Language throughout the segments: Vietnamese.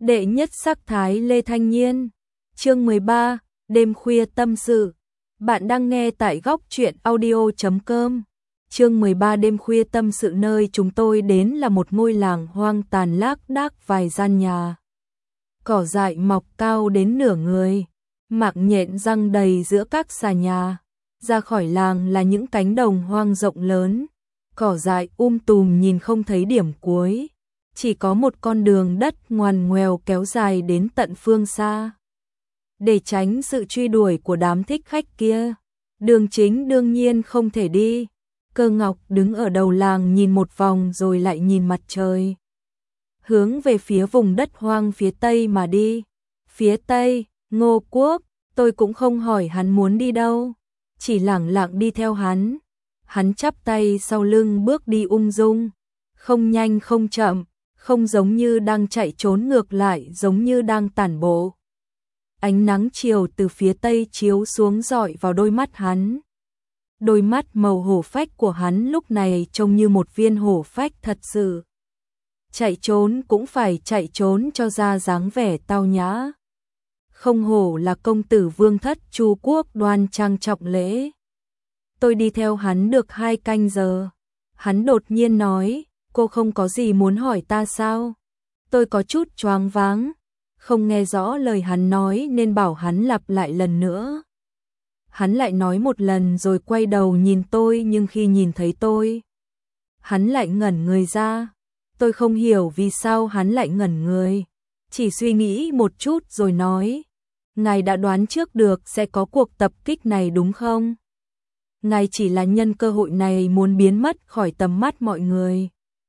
Đệ nhất sắc thái Lê Thanh Nhiên. Chương 13, đêm khuya tâm sự. Bạn đang nghe tại góc truyện audio.com. Chương 13 đêm khuya tâm sự. Nơi chúng tôi đến là một ngôi làng hoang tàn lác đác vài gian nhà. Cỏ dại mọc cao đến nửa người, mạng nhện răng đầy giữa các xà nhà. Ra khỏi làng là những cánh đồng hoang rộng lớn, cỏ dại tùm nhìn không thấy điểm cuối. Chỉ có một con đường đất ngoằn ngoèo kéo dài đến tận phương xa. Để tránh sự truy đuổi của đám thích khách kia, đường chính đương nhiên không thể đi. Cơ Ngọc đứng ở đầu làng nhìn một vòng rồi lại nhìn mặt trời, hướng về phía vùng đất hoang phía tây mà đi. Phía tây, Ngô Quốc. Tôi cũng không hỏi hắn muốn đi đâu, chỉ lẳng lặng đi theo hắn. Hắn chắp tay sau lưng bước đi ung dung, không nhanh không chậm, không giống như đang chạy trốn, ngược lại giống như đang tản bộ. Ánh nắng chiều từ phía tây chiếu xuống rọi vào đôi mắt hắn. Đôi mắt màu hổ phách của hắn lúc này trông như một viên hổ phách thật sự. Chạy trốn cũng phải chạy trốn cho ra dáng vẻ tao nhã. Không hổ là công tử vương thất Chu Quốc, đoan trang trọng lễ. Tôi đi theo hắn được 2 canh giờ. Hắn đột nhiên nói, cô không có gì muốn hỏi ta sao? Tôi có chút choáng váng, không nghe rõ lời hắn nói nên bảo hắn lặp lại lần nữa. Hắn lại nói một lần rồi quay đầu nhìn tôi, nhưng khi nhìn thấy tôi, hắn lại ngẩn người ra. Tôi không hiểu vì sao hắn lại ngẩn người, chỉ suy nghĩ một chút rồi nói, ngài đã đoán trước được sẽ có cuộc tập kích này đúng không? Ngài chỉ là nhân cơ hội này muốn biến mất khỏi tầm mắt mọi người,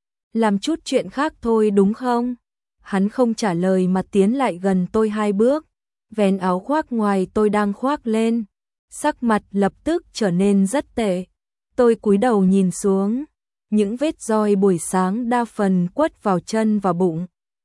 làm chút chuyện khác thôi đúng không? Hắn không trả lời mà tiến lại gần tôi 2 bước, vén áo khoác ngoài tôi đang khoác lên. Sắc mặt lập tức trở nên rất tệ. Tôi cúi đầu nhìn xuống, những vết roi buổi sáng đa phần quất vào chân và bụng.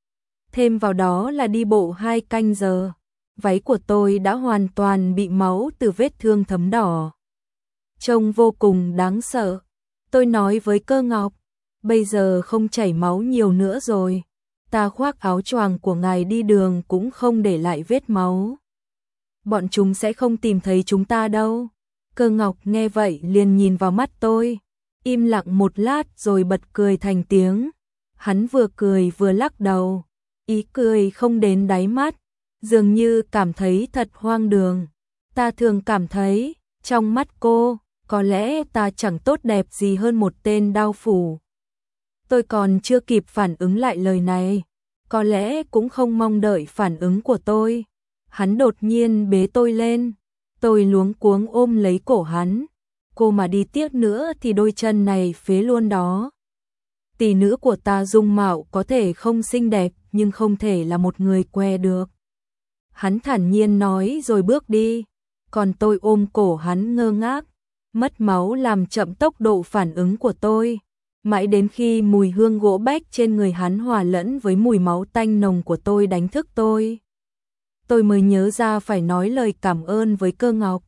Thêm vào đó là đi bộ 2 canh giờ, váy của tôi đã hoàn toàn bị máu từ vết thương thấm đỏ. Trông vô cùng đáng sợ. Tôi nói với Cơ Ngọc, bây giờ không chảy máu nhiều nữa rồi. Ta khoác áo choàng của ngài đi đường cũng không để lại vết máu. Bọn chúng sẽ không tìm thấy chúng ta đâu. Cơ Ngọc nghe vậy liền nhìn vào mắt tôi, im lặng một lát rồi bật cười thành tiếng. Hắn vừa cười vừa lắc đầu, ý cười không đến đáy mắt, dường như cảm thấy thật hoang đường. Ta thường cảm thấy, trong mắt cô, có lẽ ta chẳng tốt đẹp gì hơn một tên đao phủ. Tôi còn chưa kịp phản ứng lại lời này, có lẽ cũng không mong đợi phản ứng của tôi. Hắn đột nhiên bế tôi lên, tôi luống cuống ôm lấy cổ hắn. Cô mà đi tiếp nữa thì đôi chân này phế luôn đó. Tỷ nữ của ta dung mạo có thể không xinh đẹp nhưng không thể là một người què được. Hắn thản nhiên nói rồi bước đi, còn tôi ôm cổ hắn ngơ ngác. Mất máu làm chậm tốc độ phản ứng của tôi, mãi đến khi mùi hương gỗ bách trên người hắn hòa lẫn với mùi máu tanh nồng của tôi đánh thức tôi mới nhớ ra phải nói lời cảm ơn với Cơ Ngọc.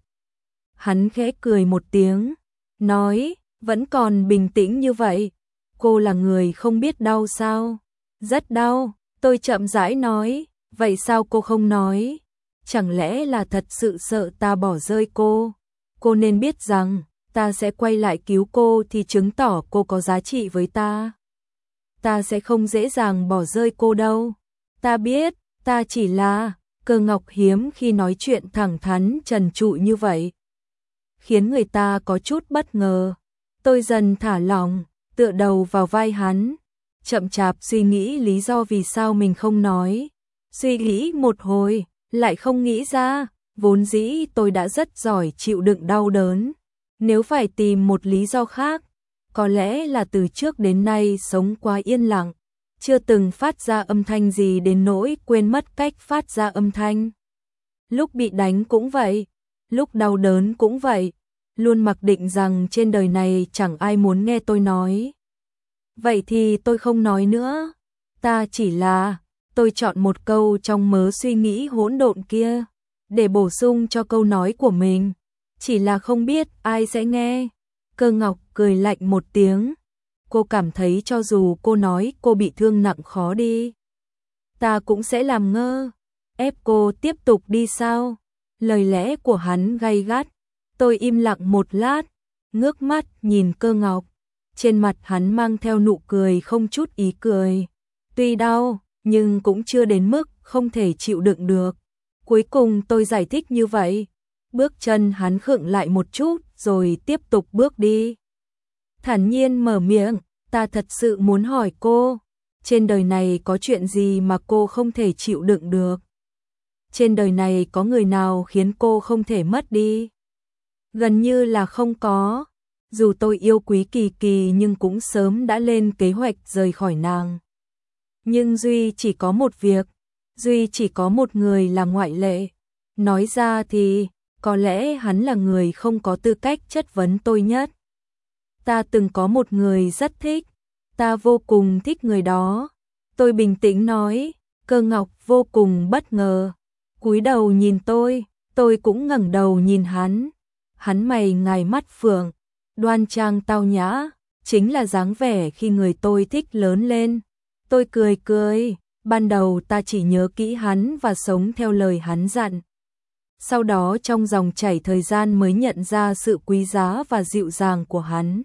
Hắn khẽ cười một tiếng, nói, vẫn còn bình tĩnh như vậy, cô là người không biết đau sao? Rất đau, tôi chậm rãi nói, vậy sao cô không nói? Chẳng lẽ là thật sự sợ ta bỏ rơi cô? Cô nên biết rằng, ta sẽ quay lại cứu cô thì chứng tỏ cô có giá trị với ta. Ta sẽ không dễ dàng bỏ rơi cô đâu. Ta biết, ta chỉ là... Cơ Ngọc hiếm khi nói chuyện thẳng thắn trần trụi như vậy, khiến người ta có chút bất ngờ. Tôi dần thả lỏng, tựa đầu vào vai hắn, chậm chạp suy nghĩ lý do vì sao mình không nói. Suy nghĩ một hồi, lại không nghĩ ra, vốn dĩ tôi đã rất giỏi chịu đựng đau đớn. Nếu phải tìm một lý do khác, có lẽ là từ trước đến nay sống quá yên lặng, chưa từng phát ra âm thanh gì đến nỗi quên mất cách phát ra âm thanh. Lúc bị đánh cũng vậy, lúc đau đớn cũng vậy, luôn mặc định rằng trên đời này chẳng ai muốn nghe tôi nói. Vậy thì tôi không nói nữa, ta chỉ là, tôi chọn một câu trong mớ suy nghĩ hỗn độn kia, để bổ sung cho câu nói của mình, chỉ là không biết ai sẽ nghe. Cơ Ngọc cười lạnh một tiếng. Cô cảm thấy cho dù cô nói cô bị thương nặng khó đi ta cũng sẽ làm ngơ. Ép cô tiếp tục đi sao? Lời lẽ của hắn gay gắt. Tôi im lặng một lát, ngước mắt nhìn Cơ Ngọc. Trên mặt hắn mang theo nụ cười không chút ý cười. Tuy đau, nhưng cũng chưa đến mức không thể chịu đựng được. Cuối cùng tôi giải thích như vậy. Bước chân hắn khựng lại một chút rồi tiếp tục bước đi. Thản nhiên mở miệng, ta thật sự muốn hỏi cô, trên đời này có chuyện gì mà cô không thể chịu đựng được? Trên đời này có người nào khiến cô không thể mất đi? Gần như là không có. Dù tôi yêu quý Kỳ Kỳ nhưng cũng sớm đã lên kế hoạch rời khỏi nàng. Nhưng Duy chỉ có một việc, Duy chỉ có một người là ngoại lệ. Nói ra thì, có lẽ hắn là người không có tư cách chất vấn tôi nhất. Ta từng có một người rất thích, ta vô cùng thích người đó. Tôi bình tĩnh nói, Cơ Ngọc vô cùng bất ngờ. Cúi đầu nhìn tôi cũng ngẩng đầu nhìn hắn. Hắn mày ngài mắt phượng, đoan trang tao nhã, chính là dáng vẻ khi người tôi thích lớn lên. Tôi cười cười, ban đầu ta chỉ nhớ kỹ hắn và sống theo lời hắn dặn. Sau đó trong dòng chảy thời gian mới nhận ra sự quý giá và dịu dàng của hắn.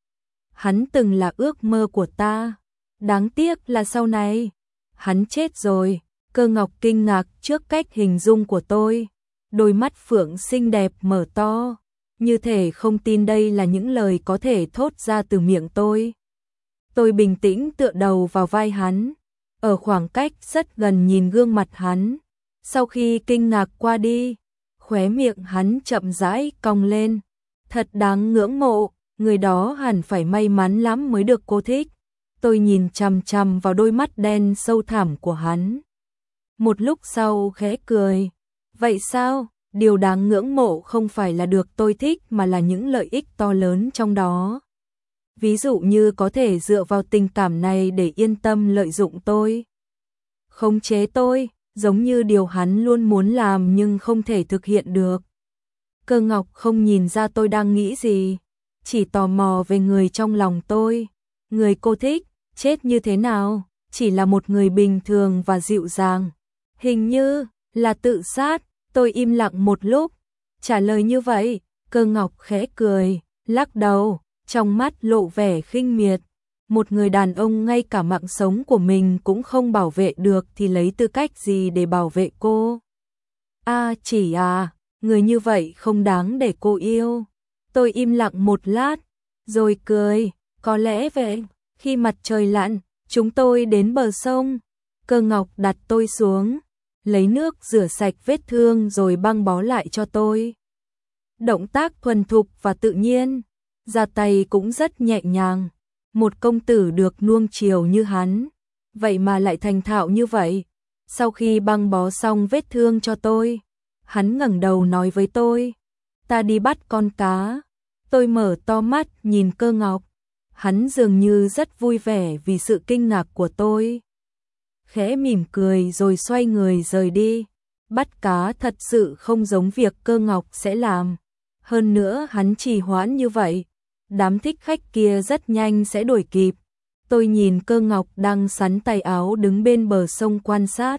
Hắn từng là ước mơ của ta. Đáng tiếc là sau này, hắn chết rồi. Cơ Ngọc kinh ngạc trước cách hình dung của tôi. Đôi mắt phượng xinh đẹp mở to, như thể không tin đây là những lời có thể thốt ra từ miệng tôi. Tôi bình tĩnh tựa đầu vào vai hắn, ở khoảng cách rất gần nhìn gương mặt hắn. Sau khi kinh ngạc qua đi, khóe miệng hắn chậm rãi cong lên. Thật đáng ngưỡng mộ, người đó hẳn phải may mắn lắm mới được cô thích. Tôi nhìn chằm chằm vào đôi mắt đen sâu thẳm của hắn. Một lúc sau khẽ cười. Vậy sao? Điều đáng ngưỡng mộ không phải là được tôi thích mà là những lợi ích to lớn trong đó. Ví dụ như có thể dựa vào tình cảm này để yên tâm lợi dụng tôi, khống chế tôi, giống như điều hắn luôn muốn làm nhưng không thể thực hiện được. Cơ Ngọc không nhìn ra tôi đang nghĩ gì, chỉ tò mò về người trong lòng tôi. Người cô thích, chết như thế nào? Chỉ là một người bình thường và dịu dàng. Hình như là tự sát. Tôi im lặng một lúc, trả lời như vậy. Cơ Ngọc khẽ cười, lắc đầu, trong mắt lộ vẻ khinh miệt. Một người đàn ông ngay cả mạng sống của mình cũng không bảo vệ được thì lấy tư cách gì để bảo vệ cô? Người như vậy không đáng để cô yêu. Tôi im lặng một lát, rồi cười, có lẽ vậy. Khi mặt trời lặn, chúng tôi đến bờ sông. Cơ Ngọc đặt tôi xuống, lấy nước rửa sạch vết thương rồi băng bó lại cho tôi. Động tác thuần thục và tự nhiên, ra tay cũng rất nhẹ nhàng. Một công tử được nuông chiều như hắn, vậy mà lại thành thạo như vậy. Sau khi băng bó xong vết thương cho tôi, hắn ngẩng đầu nói với tôi, ta đi bắt con cá. Tôi mở to mắt nhìn Cơ Ngọc, hắn dường như rất vui vẻ vì sự kinh ngạc của tôi. Khẽ mỉm cười rồi xoay người rời đi. Bắt cá thật sự không giống việc Cơ Ngọc sẽ làm. Hơn nữa hắn trì hoãn như vậy, đám thích khách kia rất nhanh sẽ đuổi kịp. Tôi nhìn Cơ Ngọc đang sắn tay áo đứng bên bờ sông quan sát,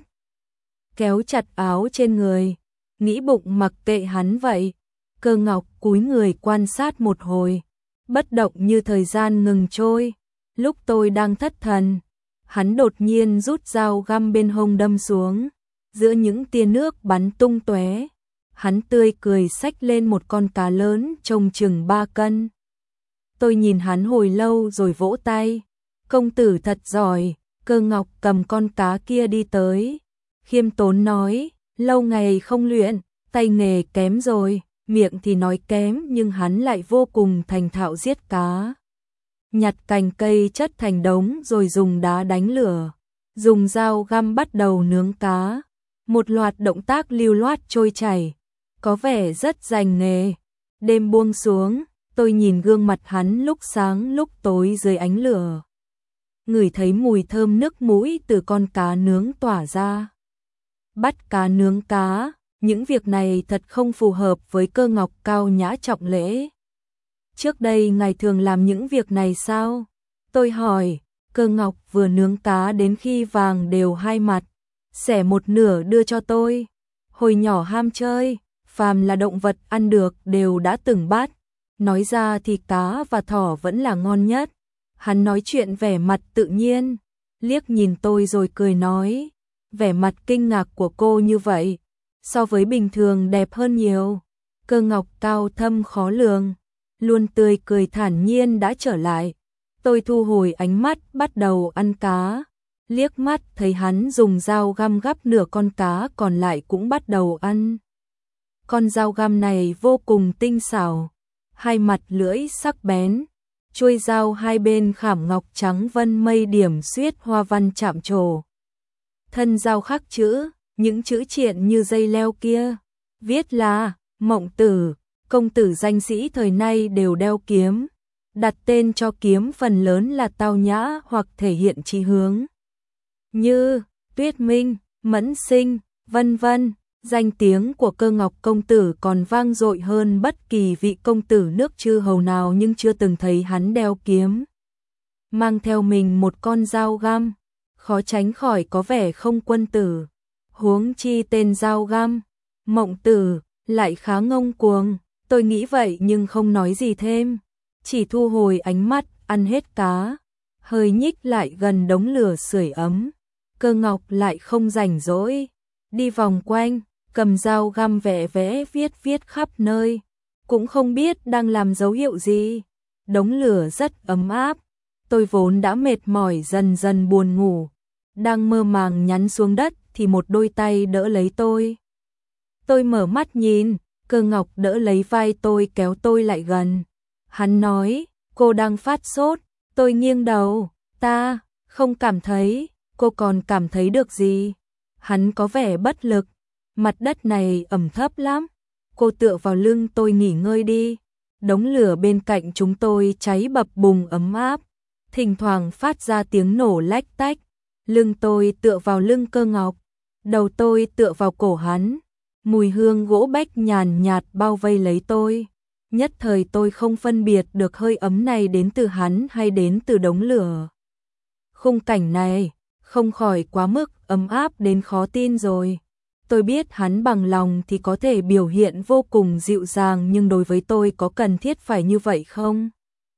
kéo chặt áo trên người, nghĩ bụng mặc kệ hắn vậy. Cơ Ngọc cúi người quan sát một hồi, bất động như thời gian ngừng trôi. Lúc tôi đang thất thần, hắn đột nhiên rút dao găm bên hông đâm xuống, giữa những tia nước bắn tung tóe. Hắn tươi cười xách lên một con cá lớn trông chừng 3 cân. Tôi nhìn hắn hồi lâu rồi vỗ tay. Công tử thật giỏi. Cơ Ngọc cầm con cá kia đi tới, khiêm tốn nói, lâu ngày không luyện, tay nghề kém rồi. Miệng thì nói kém nhưng hắn lại vô cùng thành thạo giết cá. Nhặt cành cây chất thành đống rồi dùng đá đánh lửa, dùng dao găm bắt đầu nướng cá. Một loạt động tác lưu loát trôi chảy, có vẻ rất rành nghề. Đêm buông xuống, tôi nhìn gương mặt hắn lúc sáng lúc tối dưới ánh lửa, ngửi thấy mùi thơm nước mũi từ con cá nướng tỏa ra. Bắt cá nướng cá, những việc này thật không phù hợp với Cơ Ngọc cao nhã trọng lễ. Trước đây ngài thường làm những việc này sao? Tôi hỏi. Cơ Ngọc vừa nướng cá đến khi vàng đều hai mặt, xẻ một nửa đưa cho tôi. Hồi nhỏ ham chơi, phàm là động vật ăn được đều đã từng bắt. Nói ra thì cá và thỏ vẫn là ngon nhất. Hắn nói chuyện vẻ mặt tự nhiên, liếc nhìn tôi rồi cười nói, vẻ mặt kinh ngạc của cô như vậy, so với bình thường đẹp hơn nhiều. Cơ ngọc cao thâm khó lường, luôn tươi cười thản nhiên đã trở lại. Tôi thu hồi ánh mắt bắt đầu ăn cá, liếc mắt thấy hắn dùng dao găm gắp nửa con cá còn lại cũng bắt đầu ăn. Con dao găm này vô cùng tinh xảo, hai mặt lưỡi sắc bén, chuôi dao hai bên khảm ngọc trắng vân mây điểm xuyết hoa văn chạm trổ. Thân dao khắc chữ, những chữ triện như dây leo kia, viết là Mộng Tử, công tử danh sĩ thời nay đều đeo kiếm, đặt tên cho kiếm phần lớn là tao nhã hoặc thể hiện chí hướng. Như Tuyết Minh, Mẫn Sinh, vân vân. Danh tiếng của Cơ Ngọc công tử còn vang dội hơn bất kỳ vị công tử nước chư hầu nào, nhưng chưa từng thấy hắn đeo kiếm. Mang theo mình một con dao găm, khó tránh khỏi có vẻ không quân tử. Huống chi tên dao găm, Mộng Tử, lại khá ngông cuồng. Tôi nghĩ vậy nhưng không nói gì thêm, chỉ thu hồi ánh mắt, ăn hết cá, hơi nhích lại gần đống lửa sưởi ấm. Cơ Ngọc lại không rảnh rỗi, đi vòng quanh, cầm dao găm vẽ vẽ viết khắp nơi, cũng không biết đang làm dấu hiệu gì. Đống lửa rất ấm áp, tôi vốn đã mệt mỏi dần dần buồn ngủ, đang mơ màng nhắn xuống đất thì một đôi tay đỡ lấy tôi. Tôi mở mắt nhìn, Cơ Ngọc đỡ lấy vai tôi kéo tôi lại gần. Hắn nói, cô đang phát sốt. Tôi nghiêng đầu, ta không cảm thấy, cô còn cảm thấy được gì? Hắn có vẻ bất lực, mặt đất này ẩm thấp lắm. Cô tựa vào lưng tôi nghỉ ngơi đi. Đống lửa bên cạnh chúng tôi cháy bập bùng ấm áp, thỉnh thoảng phát ra tiếng nổ lách tách. Lưng tôi tựa vào lưng Cơ Ngọc, đầu tôi tựa vào cổ hắn. Mùi hương gỗ bách nhàn nhạt bao vây lấy tôi. Nhất thời tôi không phân biệt được hơi ấm này đến từ hắn hay đến từ đống lửa. Khung cảnh này không khỏi quá mức ấm áp đến khó tin rồi. Tôi biết hắn bằng lòng thì có thể biểu hiện vô cùng dịu dàng, nhưng đối với tôi có cần thiết phải như vậy không?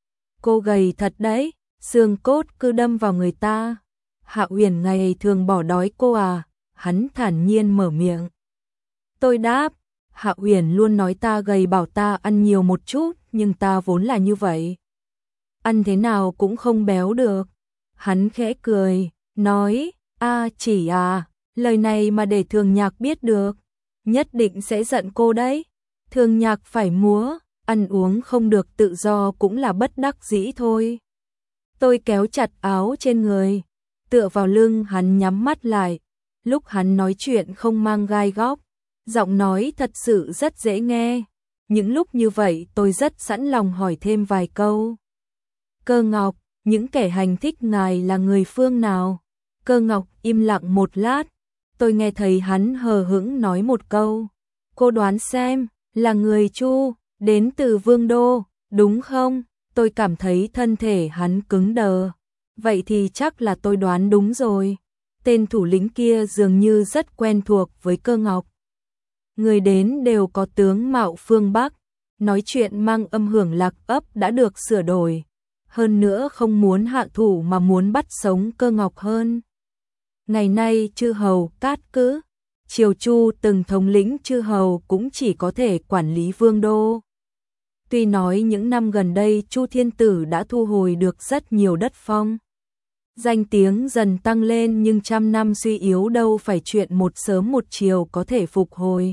Cô gầy thật đấy, xương cốt cứ đâm vào người ta. Hạ Uyển ngày thường bỏ đói cô à? Hắn thản nhiên mở miệng. Tôi đáp, Hạ Uyển luôn nói ta gầy bảo ta ăn nhiều một chút, nhưng ta vốn là như vậy. Ăn thế nào cũng không béo được. Hắn khẽ cười, nói, chỉ lời này mà để Thường Nhạc biết được, nhất định sẽ giận cô đấy. Thường Nhạc phải múa, ăn uống không được tự do cũng là bất đắc dĩ thôi. Tôi kéo chặt áo trên người, tựa vào lưng hắn nhắm mắt lại. Lúc hắn nói chuyện không mang gai góc, giọng nói thật sự rất dễ nghe. Những lúc như vậy tôi rất sẵn lòng hỏi thêm vài câu. Cơ Ngọc, những kẻ hành thích ngài là người phương nào? Cơ Ngọc im lặng một lát, tôi nghe thấy hắn hờ hững nói một câu. Cô đoán xem, là người Chu, đến từ Vương Đô, đúng không? Tôi cảm thấy thân thể hắn cứng đờ. Vậy thì chắc là tôi đoán đúng rồi. Tên thủ lĩnh kia dường như rất quen thuộc với Cơ Ngọc. Người đến đều có tướng mạo phương Bắc, nói chuyện mang âm hưởng lạc ấp đã được sửa đổi. Hơn nữa không muốn hạ thủ mà muốn bắt sống Cơ Ngọc hơn. Ngày nay chư hầu cát cứ, triều Chu từng thống lĩnh chư hầu cũng chỉ có thể quản lý Vương Đô. Tuy nói những năm gần đây Chu Thiên Tử đã thu hồi được rất nhiều đất phong, danh tiếng dần tăng lên, nhưng trăm năm suy yếu đâu phải chuyện một sớm một chiều có thể phục hồi.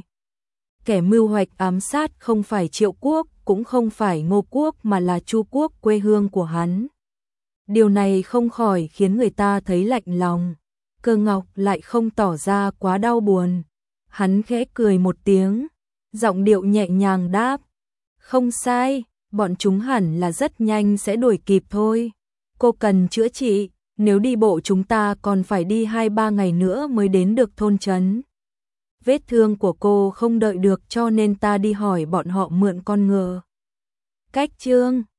Kẻ mưu hoạch ám sát không phải Triệu Quốc, cũng không phải Ngô Quốc mà là Chu Quốc, quê hương của hắn. Điều này không khỏi khiến người ta thấy lạnh lòng. Cơ Ngọc lại không tỏ ra quá đau buồn. Hắn khẽ cười một tiếng, giọng điệu nhẹ nhàng đáp. Không sai, bọn chúng hẳn là rất nhanh sẽ đuổi kịp thôi. Cô cần chữa trị, nếu đi bộ chúng ta còn phải đi 2-3 ngày nữa mới đến được thôn trấn. Vết thương của cô không đợi được cho nên ta đi hỏi bọn họ mượn con ngựa. Cách chương